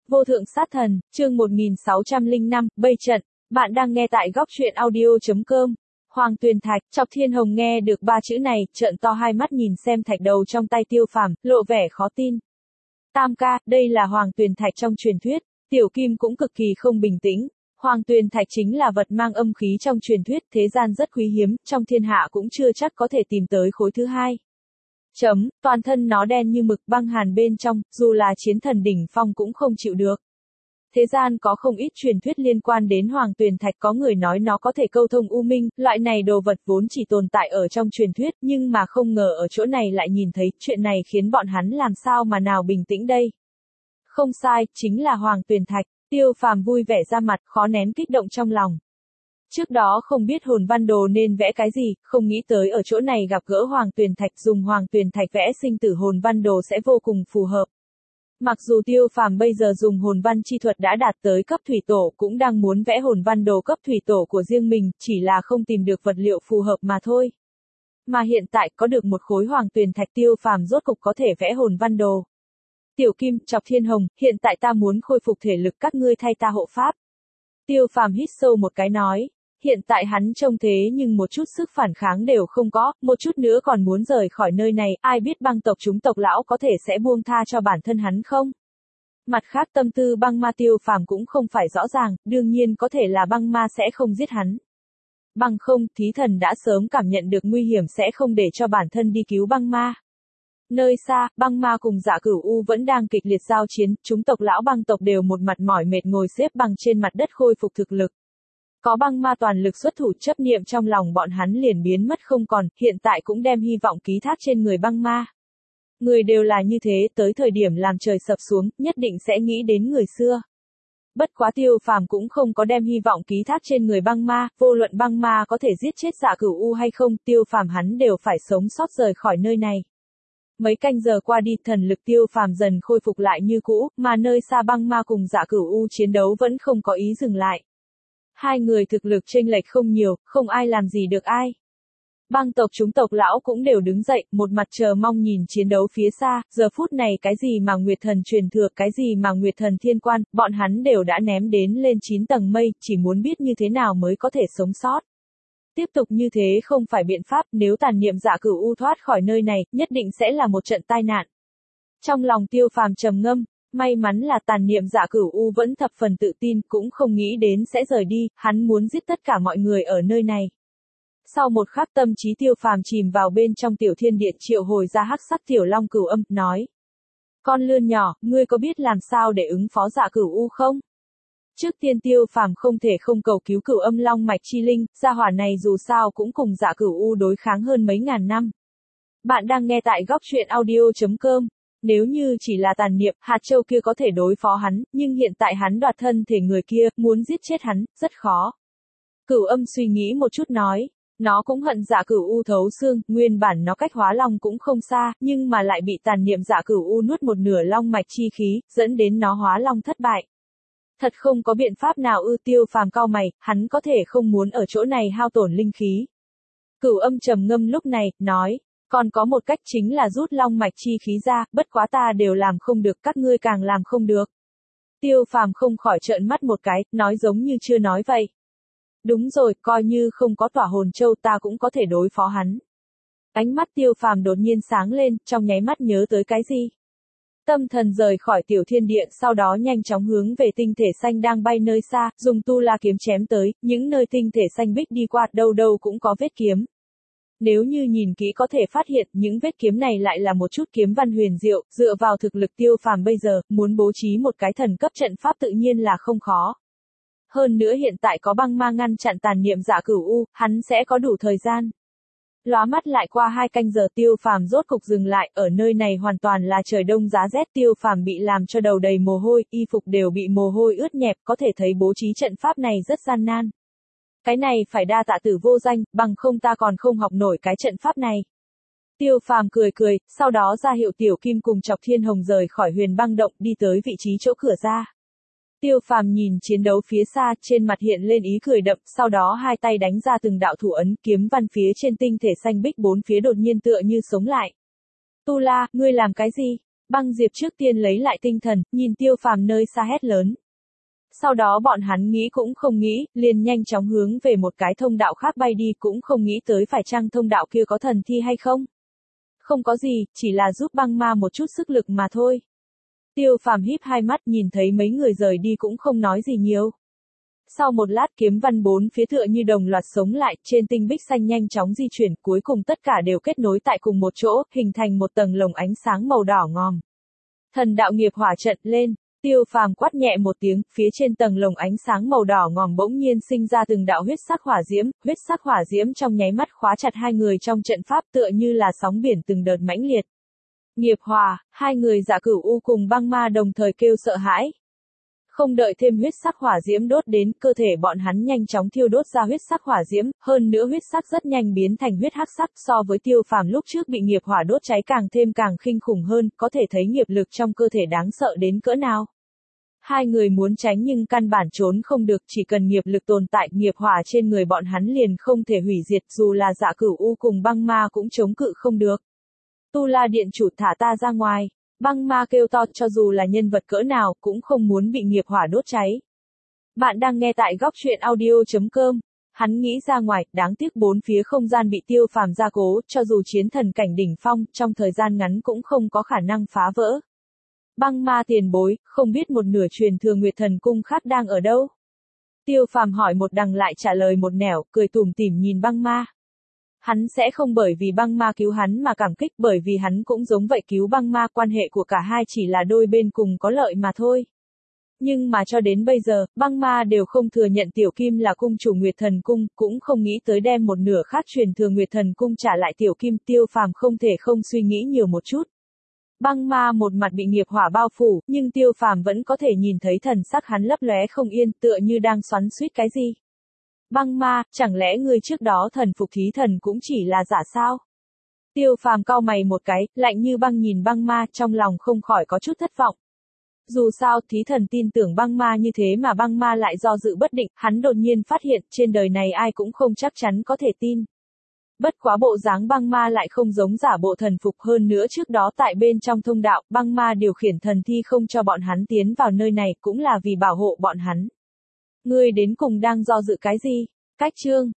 Vô thượng sát thần, chương 1605, Bây trận. Bạn đang nghe tại góc truyện audio.com. Hoàng Tuyền Thạch, Chọc Thiên Hồng nghe được ba chữ này, trợn to hai mắt nhìn xem thạch đầu trong tay Tiêu Phàm, lộ vẻ khó tin. Tam ca, đây là Hoàng Tuyền Thạch trong truyền thuyết. Tiểu Kim cũng cực kỳ không bình tĩnh. Hoàng Tuyền Thạch chính là vật mang âm khí trong truyền thuyết, thế gian rất quý hiếm, trong thiên hạ cũng chưa chắc có thể tìm tới khối thứ hai. Toàn thân nó đen như mực, băng hàn bên trong, dù là chiến thần đỉnh phong cũng không chịu được. Thế gian có không ít truyền thuyết liên quan đến Hoàng Tuyền Thạch, có người nói nó có thể câu thông u minh, loại này đồ vật vốn chỉ tồn tại ở trong truyền thuyết, nhưng mà không ngờ ở chỗ này lại nhìn thấy, chuyện này khiến bọn hắn làm sao mà nào bình tĩnh đây. Không sai, chính là Hoàng Tuyền Thạch. Tiêu Phàm vui vẻ ra mặt, khó nén kích động trong lòng. Trước đó không biết hồn văn đồ nên vẽ cái gì, không nghĩ tới ở chỗ này gặp gỡ Hoàng Tuyền Thạch, dùng Hoàng Tuyền Thạch vẽ sinh tử hồn văn đồ sẽ vô cùng phù hợp. Mặc dù Tiêu Phàm bây giờ dùng hồn văn chi thuật đã đạt tới cấp thủy tổ, cũng đang muốn vẽ hồn văn đồ cấp thủy tổ của riêng mình, chỉ là không tìm được vật liệu phù hợp mà thôi. Mà hiện tại có được một khối Hoàng Tuyền Thạch, Tiêu Phàm rốt cục có thể vẽ hồn văn đồ. Tiểu Kim, Chọc Thiên Hồng, hiện tại ta muốn khôi phục thể lực, các ngươi thay ta hộ pháp. Tiêu Phàm hít sâu một cái nói. Hiện tại hắn trông thế nhưng một chút sức phản kháng đều không có, một chút nữa còn muốn rời khỏi nơi này, ai biết băng tộc chúng tộc lão có thể sẽ buông tha cho bản thân hắn không? Mặt khác tâm tư băng ma Tiêu Phàm cũng không phải rõ ràng, đương nhiên có thể là băng ma sẽ không giết hắn. Bằng không, thí thần đã sớm cảm nhận được nguy hiểm sẽ không để cho bản thân đi cứu băng ma. Nơi xa, băng ma cùng Dạ Cửu U vẫn đang kịch liệt giao chiến, chúng tộc lão băng tộc đều một mặt mỏi mệt ngồi xếp bằng trên mặt đất khôi phục thực lực. Có băng ma toàn lực xuất thủ, chấp niệm trong lòng bọn hắn liền biến mất không còn, hiện tại cũng đem hy vọng ký thác trên người băng ma. Người đều là như thế, tới thời điểm làm trời sập xuống, nhất định sẽ nghĩ đến người xưa. Bất quá Tiêu Phàm cũng không có đem hy vọng ký thác trên người băng ma, vô luận băng ma có thể giết chết Dạ Cửu U hay không, Tiêu Phàm hắn đều phải sống sót rời khỏi nơi này. Mấy canh giờ qua đi, thần lực Tiêu Phàm dần khôi phục lại như cũ, mà nơi xa băng ma cùng Dạ Cửu U chiến đấu vẫn không có ý dừng lại. Hai người thực lực chênh lệch không nhiều, không ai làm gì được ai. Băng tộc chúng tộc lão cũng đều đứng dậy, một mặt chờ mong nhìn chiến đấu phía xa, giờ phút này cái gì mà Nguyệt Thần truyền thừa, cái gì mà Nguyệt Thần thiên quan, bọn hắn đều đã ném đến lên 9 tầng mây, chỉ muốn biết như thế nào mới có thể sống sót. Tiếp tục như thế không phải biện pháp, nếu tàn niệm Dạ Cửu U thoát khỏi nơi này, nhất định sẽ là một trận tai nạn. Trong lòng Tiêu Phàm trầm ngâm. May mắn là tàn niệm Dạ Cửu U vẫn thập phần tự tin, cũng không nghĩ đến sẽ rời đi, hắn muốn giết tất cả mọi người ở nơi này. Sau một khắc tâm trí Tiêu Phàm chìm vào bên trong tiểu thiên điện, triệu hồi ra hắc sắc tiểu long cửu âm, nói. Con lươn nhỏ, ngươi có biết làm sao để ứng phó Dạ Cửu U không? Trước tiên Tiêu Phàm không thể không cầu cứu cửu âm long mạch chi linh, gia hỏa này dù sao cũng cùng Dạ Cửu U đối kháng hơn mấy ngàn năm. Bạn đang nghe tại góc truyện audio.com. Nếu như chỉ là tàn niệm, hạt châu kia có thể đối phó hắn, nhưng hiện tại hắn đoạt thân thể người kia, muốn giết chết hắn, rất khó. Cửu âm suy nghĩ một chút nói, nó cũng hận Dạ Cửu U thấu xương, nguyên bản nó cách hóa long cũng không xa, nhưng mà lại bị tàn niệm Dạ Cửu U nuốt một nửa long mạch chi khí, dẫn đến nó hóa long thất bại. Thật không có biện pháp nào ư? Tiêu Phàm cau mày, hắn có thể không muốn ở chỗ này hao tổn linh khí. Cửu âm trầm ngâm lúc này, nói. Còn có một cách chính là rút long mạch chi khí ra, bất quá ta đều làm không được, các ngươi càng làm không được. Tiêu Phàm không khỏi trợn mắt một cái, nói giống như chưa nói vậy. Đúng rồi, coi như không có tỏa hồn châu ta cũng có thể đối phó hắn. Ánh mắt Tiêu Phàm đột nhiên sáng lên, trong nháy mắt nhớ tới cái gì. Tâm thần rời khỏi tiểu thiên địa, sau đó nhanh chóng hướng về tinh thể xanh đang bay nơi xa, dùng tu la kiếm chém tới, những nơi tinh thể xanh bích đi qua, đâu đâu cũng có vết kiếm. Nếu như nhìn kỹ có thể phát hiện, những vết kiếm này lại là một chút kiếm văn huyền diệu, dựa vào thực lực Tiêu Phàm bây giờ, muốn bố trí một cái thần cấp trận pháp tự nhiên là không khó. Hơn nữa hiện tại có băng ma ngăn chặn tàn niệm Dạ Cửu U, hắn sẽ có đủ thời gian. Lóa mắt lại qua 2 canh giờ, Tiêu Phàm rốt cục dừng lại, ở nơi này hoàn toàn là trời đông giá rét, Tiêu Phàm bị làm cho đầu đầy mồ hôi, y phục đều bị mồ hôi ướt nhẹp, có thể thấy bố trí trận pháp này rất gian nan. Cái này phải đa tạ Tử vô danh, bằng không ta còn không học nổi cái trận pháp này. Tiêu Phàm cười cười, sau đó ra hiệu Tiểu Kim cùng Chọc Thiên Hồng rời khỏi huyền băng động, đi tới vị trí chỗ cửa ra. Tiêu Phàm nhìn chiến đấu phía xa, trên mặt hiện lên ý cười đậm, sau đó hai tay đánh ra từng đạo thủ ấn, kiếm văn phía trên tinh thể xanh bích bốn phía đột nhiên tựa như sống lại. Tu La, ngươi làm cái gì? Băng Diệp trước tiên lấy lại tinh thần, nhìn Tiêu Phàm nơi xa hét lớn. Sau đó bọn hắn nghĩ cũng không nghĩ, liền nhanh chóng hướng về một cái thông đạo khác bay đi, cũng không nghĩ tới phải chăng thông đạo kia có thần thi hay không. Không có gì, chỉ là giúp băng ma một chút sức lực mà thôi. Tiêu Phàm híp hai mắt, nhìn thấy mấy người rời đi cũng không nói gì nhiều. Sau một lát kiếm văn bốn phía tựa như đồng loạt sống lại, trên tinh bích xanh nhanh chóng di chuyển, cuối cùng tất cả đều kết nối tại cùng một chỗ, hình thành một tầng lồng ánh sáng màu đỏ ngòm. Thần đạo nghiệp hỏa trận lên, Tiêu Phàm quát nhẹ một tiếng, phía trên tầng lồng ánh sáng màu đỏ ngòm bỗng nhiên sinh ra từng đạo huyết sắc hỏa diễm trong nháy mắt khóa chặt hai người trong trận pháp tựa như là sóng biển từng đợt mãnh liệt. Nghiệp hỏa, hai người Dạ Cửu U cùng băng ma đồng thời kêu sợ hãi. Không đợi thêm huyết sắc hỏa diễm đốt đến, cơ thể bọn hắn nhanh chóng thiêu đốt ra huyết sắc hỏa diễm, hơn nữa huyết sắc rất nhanh biến thành huyết hắc sắc, so với Tiêu Phàm lúc trước bị nghiệp hỏa đốt cháy càng kinh khủng hơn, có thể thấy nghiệp lực trong cơ thể đáng sợ đến cỡ nào. Hai người muốn tránh nhưng căn bản trốn không được, chỉ cần nghiệp lực tồn tại, nghiệp hỏa trên người bọn hắn liền không thể hủy diệt, dù là Dạ Cửu U cùng băng ma cũng chống cự không được. Tu La Điện chủ, thả ta ra ngoài. Băng ma kêu to, cho dù là nhân vật cỡ nào, cũng không muốn bị nghiệp hỏa đốt cháy. Bạn đang nghe tại góc truyện audio.com. Hắn nghĩ ra ngoài, đáng tiếc bốn phía không gian bị Tiêu Phàm gia cố, cho dù chiến thần cảnh đỉnh phong, trong thời gian ngắn cũng không có khả năng phá vỡ. Băng ma tiền bối, không biết một nửa truyền thừa Nguyệt Thần Cung khác đang ở đâu? Tiêu Phàm hỏi một đằng lại trả lời một nẻo, cười tủm tỉm nhìn băng ma. Hắn sẽ không bởi vì băng ma cứu hắn mà cảm kích, bởi vì hắn cũng giống vậy cứu băng ma, quan hệ của cả hai chỉ là đôi bên cùng có lợi mà thôi. Nhưng mà cho đến bây giờ, băng ma đều không thừa nhận Tiểu Kim là cung chủ Nguyệt Thần Cung, cũng không nghĩ tới đem một nửa khác truyền thừa Nguyệt Thần Cung trả lại Tiểu Kim. Tiêu Phàm không thể không suy nghĩ nhiều một chút. Băng ma một mặt bị nghiệp hỏa bao phủ, nhưng Tiêu Phàm vẫn có thể nhìn thấy thần sắc hắn lấp lóe không yên, tựa như đang xoắn xuýt cái gì. Băng ma, chẳng lẽ ngươi trước đó thần phục thí thần cũng chỉ là giả sao? Tiêu Phàm cau mày một cái, lạnh như băng nhìn băng ma, trong lòng không khỏi có chút thất vọng. Dù sao, thí thần tin tưởng băng ma như thế mà băng ma lại do dự bất định, hắn đột nhiên phát hiện, trên đời này ai cũng không chắc chắn có thể tin. Bất quá bộ dáng băng ma lại không giống giả bộ thần phục, hơn nữa trước đó tại bên trong thông đạo, băng ma điều khiển thần thi không cho bọn hắn tiến vào nơi này, cũng là vì bảo hộ bọn hắn. Ngươi đến cùng đang do dự cái gì? Cách chương